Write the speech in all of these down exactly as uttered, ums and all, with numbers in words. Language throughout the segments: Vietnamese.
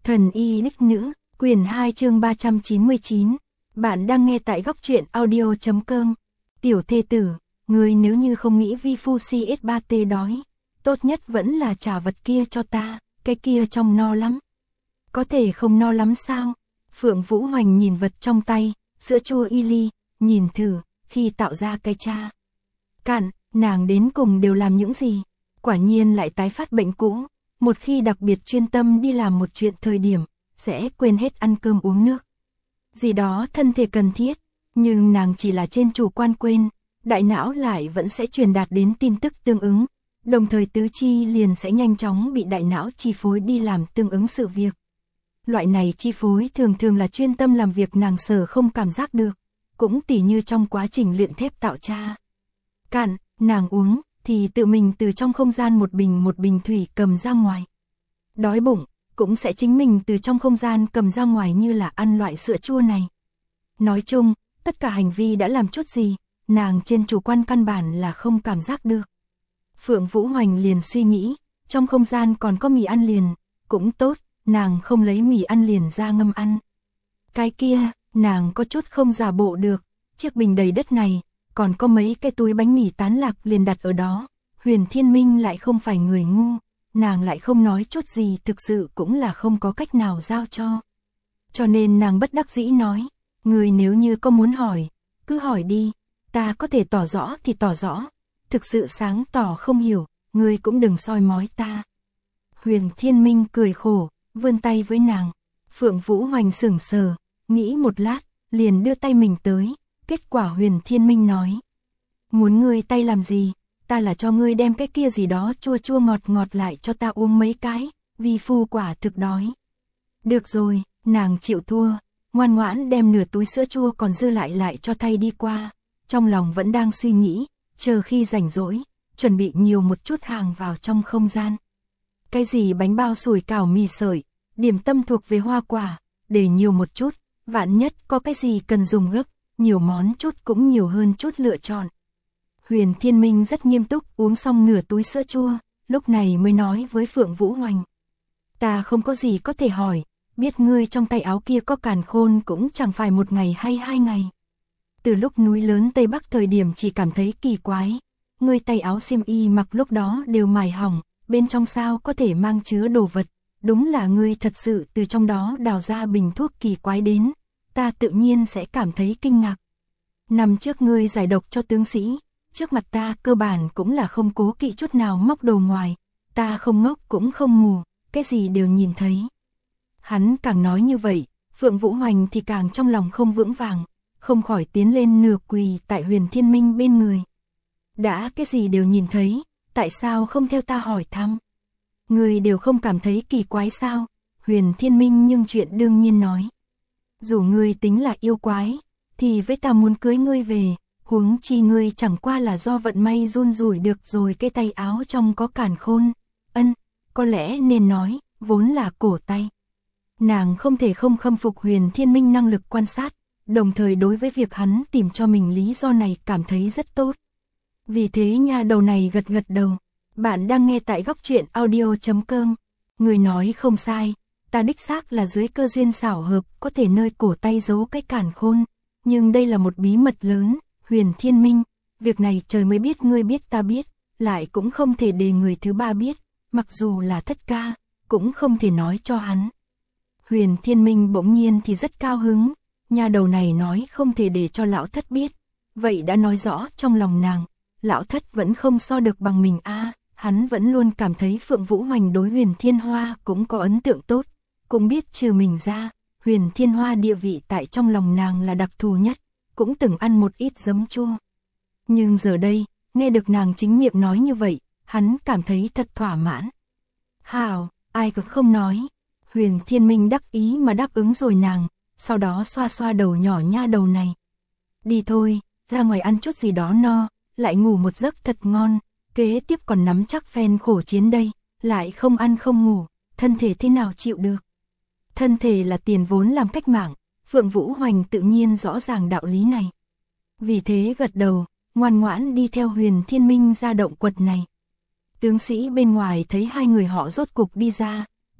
Thần y đích nữ, quyển hai chương ba trăm chín mươi chín. Bạn đang nghe tại góc truyện audio chấm com. Tiểu thê tử, ngươi nếu như không nghĩ vi phu si ét ba tê đói, tốt nhất vẫn là trả vật kia cho ta, cái kia trông no lắm. Có thể không no lắm sao? Phượng Vũ Hoành nhìn vật trong tay, sữa chua y ly, nhìn thử, khi tạo ra cái cha cạn, nàng đến cùng đều làm những gì? Quả nhiên lại tái phát bệnh cũ. Một khi đặc biệt chuyên tâm đi làm một chuyện thời điểm, sẽ quên hết ăn cơm uống nước. Gì đó thân thể cần thiết, nhưng nàng chỉ là trên chủ quan quên, đại não lại vẫn sẽ truyền đạt đến tin tức tương ứng, đồng thời tứ chi liền sẽ nhanh chóng bị đại não chi phối đi làm tương ứng sự việc. Loại này chi phối thường thường là chuyên tâm làm việc nàng sở không cảm giác được, cũng tỉ như trong quá trình luyện thép tạo cha cạn, nàng uống thì tự mình từ trong không gian một bình một bình thủy cầm ra ngoài. Đói bụng, cũng sẽ chính mình từ trong không gian cầm ra ngoài như là ăn loại sữa chua này. Nói chung, tất cả hành vi đã làm chút gì, nàng trên chủ quan căn bản là không cảm giác được. Phượng Vũ Hoành liền suy nghĩ, trong không gian còn có mì ăn liền, cũng tốt, nàng không lấy mì ăn liền ra ngâm ăn. Cái kia, nàng có chút không giả bộ được, chiếc bình đầy đất này, còn có mấy cái túi bánh mì tán lạc liền đặt ở đó. Huyền Thiên Minh lại không phải người ngu, nàng lại không nói chút gì thực sự cũng là không có cách nào giao cho. Cho nên nàng bất đắc dĩ nói, người nếu như có muốn hỏi, cứ hỏi đi, ta có thể tỏ rõ thì tỏ rõ, thực sự sáng tỏ không hiểu, người cũng đừng soi mói ta. Huyền Thiên Minh cười khổ, vươn tay với nàng. Phượng Vũ Hoành sững sờ, nghĩ một lát, liền đưa tay mình tới, kết quả Huyền Thiên Minh nói, muốn ngươi tay làm gì? Ta là cho ngươi đem cái kia gì đó chua chua ngọt ngọt lại cho ta uống mấy cái, vi phu quả thực đói. Được rồi, nàng chịu thua, ngoan ngoãn đem nửa túi sữa chua còn dư lại lại cho thay đi qua, trong lòng vẫn đang suy nghĩ, chờ khi rảnh rỗi, chuẩn bị nhiều một chút hàng vào trong không gian. Cái gì bánh bao sủi cảo mì sợi, điểm tâm thuộc về hoa quả, để nhiều một chút, vạn nhất có cái gì cần dùng gấp, nhiều món chút cũng nhiều hơn chút lựa chọn. Huyền Thiên Minh rất nghiêm túc uống xong nửa túi sữa chua, lúc này mới nói với Phượng Vũ Hoành. Ta không có gì có thể hỏi, biết ngươi trong tay áo kia có càn khôn cũng chẳng phải một ngày hay hai ngày. Từ lúc núi lớn Tây Bắc thời điểm chỉ cảm thấy kỳ quái, ngươi tay áo xiêm y mặc lúc đó đều mài hỏng, bên trong sao có thể mang chứa đồ vật, đúng là ngươi thật sự từ trong đó đào ra bình thuốc kỳ quái đến, ta tự nhiên sẽ cảm thấy kinh ngạc. Năm trước ngươi giải độc cho tướng sĩ, trước mặt ta cơ bản cũng là không cố kỵ chút nào móc đồ ngoài, ta không ngốc cũng không mù, cái gì đều nhìn thấy. Hắn càng nói như vậy, Phượng Vũ Hoành thì càng trong lòng không vững vàng, không khỏi tiến lên nửa quỳ tại Huyền Thiên Minh bên người. Đã cái gì đều nhìn thấy, tại sao không theo ta hỏi thăm? Người đều không cảm thấy kỳ quái sao? Huyền Thiên Minh nhưng chuyện đương nhiên nói. Dù ngươi tính là yêu quái, thì với ta muốn cưới ngươi về, huống chi ngươi chẳng qua là do vận may run rủi được rồi cái tay áo trong có càn khôn. Ân, có lẽ nên nói, vốn là cổ tay. Nàng không thể không khâm phục Huyền Thiên Minh năng lực quan sát, đồng thời đối với việc hắn tìm cho mình lý do này cảm thấy rất tốt. Vì thế nha đầu này gật gật đầu. Bạn đang nghe tại góc truyện audio chấm com. Người nói không sai, ta đích xác là dưới cơ duyên xảo hợp có thể nơi cổ tay giấu cái càn khôn. Nhưng đây là một bí mật lớn, Huyền Thiên Minh, việc này trời mới biết ngươi biết ta biết, lại cũng không thể để người thứ ba biết, mặc dù là thất ca, cũng không thể nói cho hắn. Huyền Thiên Minh bỗng nhiên thì rất cao hứng, nhà đầu này nói không thể để cho lão thất biết, vậy đã nói rõ trong lòng nàng, lão thất vẫn không so được bằng mình a. Hắn vẫn luôn cảm thấy Phượng Vũ Hoành đối Huyền Thiên Hoa cũng có ấn tượng tốt, cũng biết trừ mình ra, Huyền Thiên Hoa địa vị tại trong lòng nàng là đặc thù nhất, cũng từng ăn một ít giấm chua. Nhưng giờ đây, nghe được nàng chính miệng nói như vậy, hắn cảm thấy thật thỏa mãn. Hảo, ai cũng không nói. Huyền Thiên Minh đắc ý mà đáp ứng rồi nàng, sau đó xoa xoa đầu nhỏ nha đầu này. Đi thôi, ra ngoài ăn chút gì đó no, lại ngủ một giấc thật ngon, kế tiếp còn nắm chắc phen khổ chiến đây, lại không ăn không ngủ, thân thể thế nào chịu được. Thân thể là tiền vốn làm cách mạng, Phượng Vũ Hoành tự nhiên rõ ràng đạo lý này. Vì thế gật đầu, ngoan ngoãn đi theo Huyền Thiên Minh ra động quật này. Tướng sĩ bên ngoài thấy hai người họ rốt cục đi ra,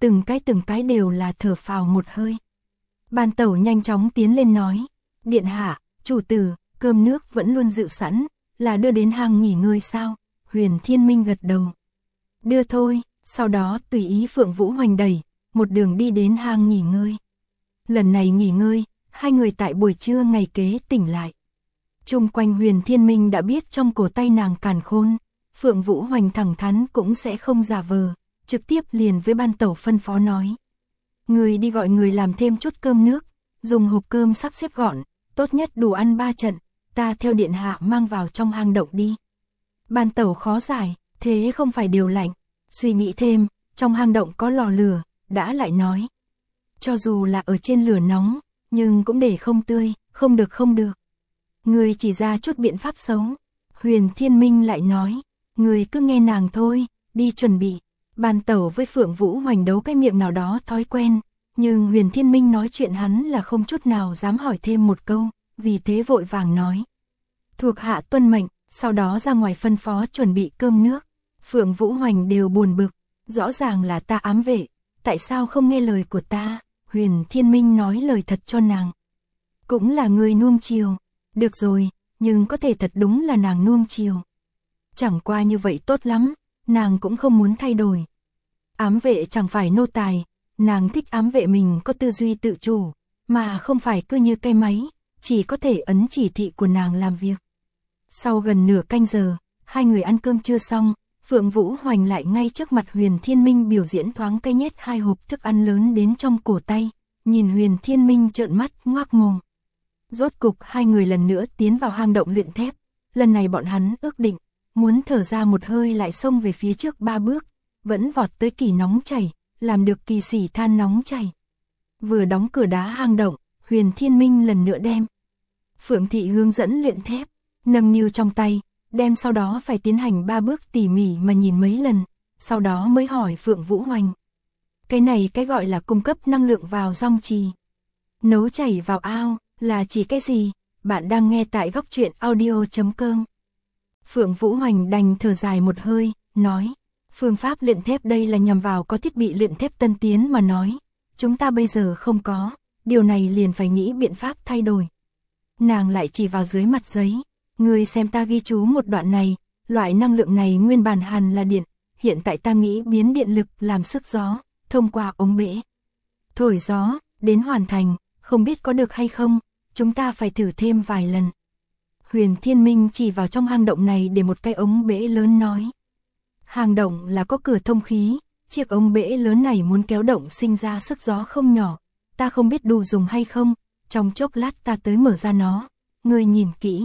từng cái từng cái đều là thở phào một hơi. Ban Tẩu nhanh chóng tiến lên nói, điện hạ, chủ tử, cơm nước vẫn luôn dự sẵn, là đưa đến hang nghỉ ngơi sao? Huyền Thiên Minh gật đầu. Đưa thôi, sau đó tùy ý Phượng Vũ Hoành đẩy, một đường đi đến hang nghỉ ngơi. Lần này nghỉ ngơi, hai người tại buổi trưa ngày kế tỉnh lại. Chung quanh Huyền Thiên Minh đã biết trong cổ tay nàng càn khôn, Phượng Vũ Hoành thẳng thắn cũng sẽ không giả vờ, trực tiếp liền với Ban Tẩu phân phó nói. Người đi gọi người làm thêm chút cơm nước, dùng hộp cơm sắp xếp gọn, tốt nhất đủ ăn ba trận, ta theo điện hạ mang vào trong hang động đi. Ban Tẩu khó giải, thế không phải điều lạnh, suy nghĩ thêm, trong hang động có lò lửa, đã lại nói. Cho dù là ở trên lửa nóng, nhưng cũng để không tươi, không được không được. Người chỉ ra chút biện pháp xấu. Huyền Thiên Minh lại nói, người cứ nghe nàng thôi, đi chuẩn bị. Ban Tẩu với Phượng Vũ Hoành đấu cái miệng nào đó thói quen, nhưng Huyền Thiên Minh nói chuyện hắn là không chút nào dám hỏi thêm một câu, vì thế vội vàng nói. Thuộc hạ tuân mệnh, sau đó ra ngoài phân phó chuẩn bị cơm nước. Phượng Vũ Hoành đều buồn bực, rõ ràng là ta ám vệ, tại sao không nghe lời của ta? Huyền Thiên Minh nói lời thật cho nàng. Cũng là người nuông chiều, được rồi, nhưng có thể thật đúng là nàng nuông chiều. Chẳng qua như vậy tốt lắm, nàng cũng không muốn thay đổi. Ám vệ chẳng phải nô tài, nàng thích ám vệ mình có tư duy tự chủ, mà không phải cứ như cây máy, chỉ có thể ấn chỉ thị của nàng làm việc. Sau gần nửa canh giờ, hai người ăn cơm chưa xong, Phượng Vũ Hoành lại ngay trước mặt Huyền Thiên Minh biểu diễn thoáng cái nhét hai hộp thức ăn lớn đến trong cổ tay, nhìn Huyền Thiên Minh trợn mắt ngoác mồm. Rốt cục hai người lần nữa tiến vào hang động luyện thép, lần này bọn hắn ước định, muốn thở ra một hơi lại xông về phía trước ba bước, vẫn vọt tới kỳ nóng chảy, làm được kỳ xỉ than nóng chảy. Vừa đóng cửa đá hang động, Huyền Thiên Minh lần nữa đem Phượng Thị hướng dẫn luyện thép, nâng niu trong tay, đem sau đó phải tiến hành ba bước tỉ mỉ mà nhìn mấy lần, sau đó mới hỏi Phượng Vũ Hoành. Cái này cái gọi là cung cấp năng lượng vào dòng trì. Nấu chảy vào ao, là chỉ cái gì? Bạn đang nghe tại góc truyện audio chấm com. Phượng Vũ Hoành đành thở dài một hơi, nói, phương pháp luyện thép đây là nhằm vào có thiết bị luyện thép tân tiến mà nói, chúng ta bây giờ không có, điều này liền phải nghĩ biện pháp thay đổi. Nàng lại chỉ vào dưới mặt giấy, người xem ta ghi chú một đoạn này, loại năng lượng này nguyên bản hẳn là điện, hiện tại ta nghĩ biến điện lực làm sức gió, thông qua ống bể. Thổi gió, đến hoàn thành, không biết có được hay không, chúng ta phải thử thêm vài lần. Huyền Thiên Minh chỉ vào trong hang động này để một cái ống bể lớn nói. Hang động là có cửa thông khí, chiếc ống bể lớn này muốn kéo động sinh ra sức gió không nhỏ, ta không biết đủ dùng hay không, trong chốc lát ta tới mở ra nó, ngươi nhìn kỹ.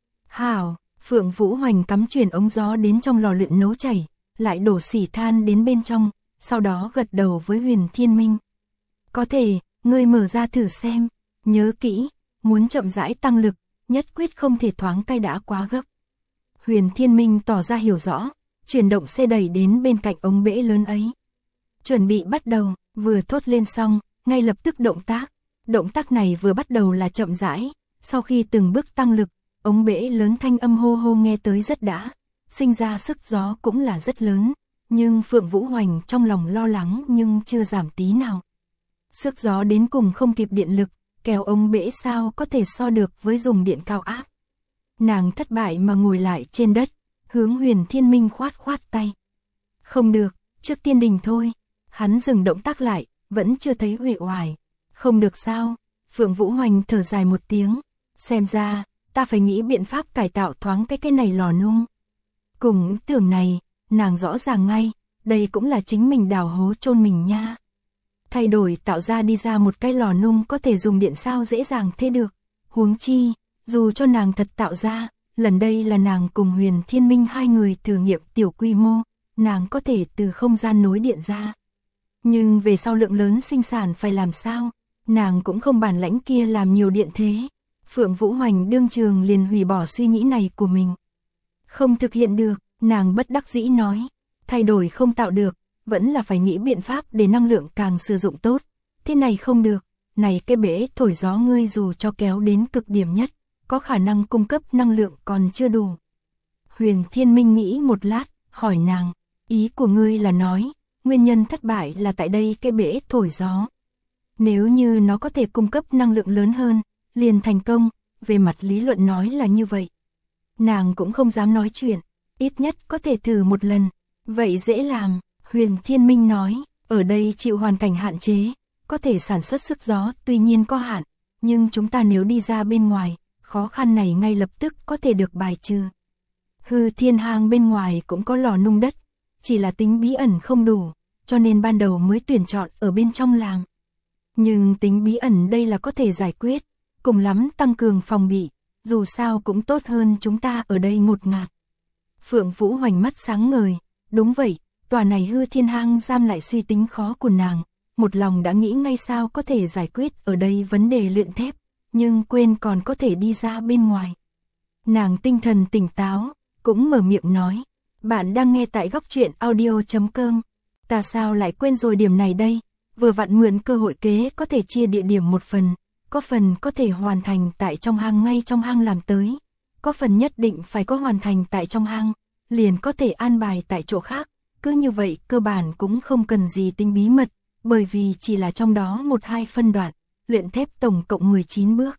Hảo, Phượng Vũ Hoành cắm truyền ống gió đến trong lò luyện nấu chảy, lại đổ xỉ than đến bên trong, sau đó gật đầu với Huyền Thiên Minh. Có thể, ngươi mở ra thử xem, nhớ kỹ, muốn chậm rãi tăng lực, nhất quyết không thể thoáng cái đã quá gấp. Huyền Thiên Minh tỏ ra hiểu rõ, chuyển động xe đẩy đến bên cạnh ống bể lớn ấy. Chuẩn bị bắt đầu, vừa thốt lên xong, ngay lập tức động tác. Động tác này vừa bắt đầu là chậm rãi, sau khi từng bước tăng lực, ống bể lớn thanh âm hô hô nghe tới rất đã, sinh ra sức gió cũng là rất lớn, nhưng Phượng Vũ Hoành trong lòng lo lắng nhưng chưa giảm tí nào. Sức gió đến cùng không kịp điện lực, kéo ống bể sao có thể so được với dùng điện cao áp. Nàng thất bại mà ngồi lại trên đất, hướng Huyền Thiên Minh khoát khoát tay. Không được, trước tiên đình thôi. Hắn dừng động tác lại, vẫn chưa thấy uể oải. Không được sao? Phượng Vũ Hoành thở dài một tiếng. Xem ra, ta phải nghĩ biện pháp cải tạo thoáng cái cái này lò nung. Cùng tưởng này, nàng rõ ràng ngay, đây cũng là chính mình đào hố chôn mình nha. Thay đổi tạo ra đi ra một cái lò nung có thể dùng điện sao dễ dàng thế được. Huống chi, dù cho nàng thật tạo ra, lần đây là nàng cùng Huyền Thiên Minh hai người thử nghiệm tiểu quy mô, nàng có thể từ không gian nối điện ra. Nhưng về sau lượng lớn sinh sản phải làm sao, nàng cũng không bản lãnh kia làm nhiều điện thế. Phượng Vũ Hoành đương trường liền hủy bỏ suy nghĩ này của mình. Không thực hiện được, nàng bất đắc dĩ nói, thay đổi không tạo được, vẫn là phải nghĩ biện pháp để năng lượng càng sử dụng tốt. Thế này không được, này cái bể thổi gió ngươi dù cho kéo đến cực điểm nhất, có khả năng cung cấp năng lượng còn chưa đủ. Huyền Thiên Minh nghĩ một lát, hỏi nàng, ý của ngươi là nói, nguyên nhân thất bại là tại đây cái bể thổi gió. Nếu như nó có thể cung cấp năng lượng lớn hơn, liền thành công, về mặt lý luận nói là như vậy. Nàng cũng không dám nói chuyện, ít nhất có thể thử một lần, vậy dễ làm, Huyền Thiên Minh nói, ở đây chịu hoàn cảnh hạn chế, có thể sản xuất sức gió tuy nhiên có hạn, nhưng chúng ta nếu đi ra bên ngoài, khó khăn này ngay lập tức có thể được bài trừ. Hư Thiên Hang bên ngoài cũng có lò nung đất, chỉ là tính bí ẩn không đủ, cho nên ban đầu mới tuyển chọn ở bên trong làm. Nhưng tính bí ẩn đây là có thể giải quyết, cùng lắm tăng cường phòng bị, dù sao cũng tốt hơn chúng ta ở đây ngột ngạt. Phượng Vũ Hoành mắt sáng ngời, đúng vậy, tòa này Hư Thiên Hang giam lại suy tính khó của nàng, một lòng đã nghĩ ngay sao có thể giải quyết ở đây vấn đề luyện thép, nhưng quên còn có thể đi ra bên ngoài. Nàng tinh thần tỉnh táo, cũng mở miệng nói, bạn đang nghe tại góc truyện audio chấm com, ta sao lại quên rồi điểm này đây, vừa vặn mượn cơ hội kế có thể chia địa điểm một phần, có phần có thể hoàn thành tại trong hang ngay trong hang làm tới, có phần nhất định phải có hoàn thành tại trong hang, liền có thể an bài tại chỗ khác, cứ như vậy cơ bản cũng không cần gì tính bí mật, bởi vì chỉ là trong đó một hai phân đoạn, luyện thép tổng cộng mười chín bước.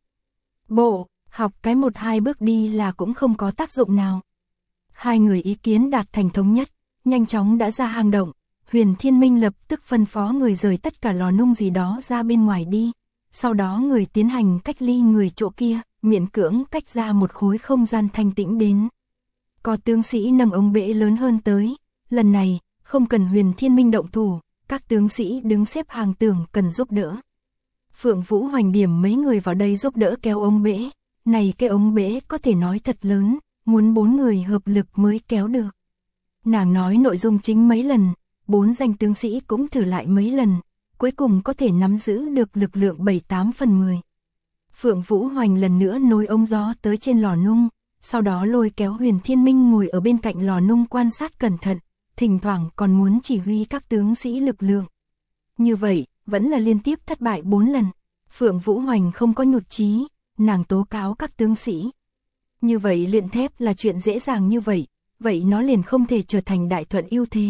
Bộ, học cái một hai bước đi là cũng không có tác dụng nào. Hai người ý kiến đạt thành thống nhất, nhanh chóng đã ra hang động, Huyền Thiên Minh lập tức phân phó người rời tất cả lò nung gì đó ra bên ngoài đi, sau đó người tiến hành cách ly người chỗ kia, miễn cưỡng cách ra một khối không gian thanh tĩnh đến. Có tướng sĩ nâng ống bể lớn hơn tới, lần này, không cần Huyền Thiên Minh động thủ, các tướng sĩ đứng xếp hàng tưởng cần giúp đỡ. Phượng Vũ Hoành điểm mấy người vào đây giúp đỡ kéo ống bể, này cái ống bể có thể nói thật lớn, muốn bốn người hợp lực mới kéo được. Nàng nói nội dung chính mấy lần, bốn danh tướng sĩ cũng thử lại mấy lần, cuối cùng có thể nắm giữ được lực lượng bảy tám phần mười. Phượng Vũ Hoành lần nữa nối ống gió tới trên lò nung, sau đó lôi kéo Huyền Thiên Minh ngồi ở bên cạnh lò nung quan sát cẩn thận, thỉnh thoảng còn muốn chỉ huy các tướng sĩ lực lượng. Như vậy, vẫn là liên tiếp thất bại bốn lần. Phượng Vũ Hoành không có nhụt chí, nàng tố cáo các tướng sĩ. Như vậy luyện thép là chuyện dễ dàng như vậy, vậy nó liền không thể trở thành đại thuận ưu thế.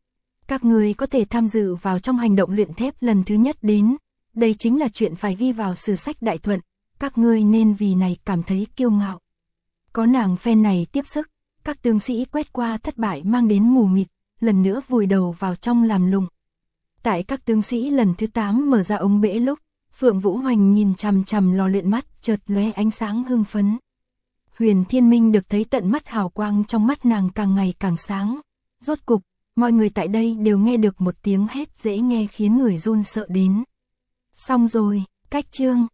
Các người có thể tham dự vào trong hành động luyện thép lần thứ nhất đến, đây chính là chuyện phải ghi vào sử sách đại thuận, các ngươi nên vì này cảm thấy kiêu ngạo. Có nàng phen này tiếp sức, các tướng sĩ quét qua thất bại mang đến mù mịt, lần nữa vùi đầu vào trong làm lùng. Tại các tướng sĩ lần thứ tám mở ra ống bể lúc, Phượng Vũ Hoành nhìn chằm chằm lò luyện mắt chợt lóe ánh sáng hưng phấn. Huyền Thiên Minh được thấy tận mắt hào quang trong mắt nàng càng ngày càng sáng. Rốt cục, mọi người tại đây đều nghe được một tiếng hét dễ nghe khiến người run sợ đến. Xong rồi, cách chương.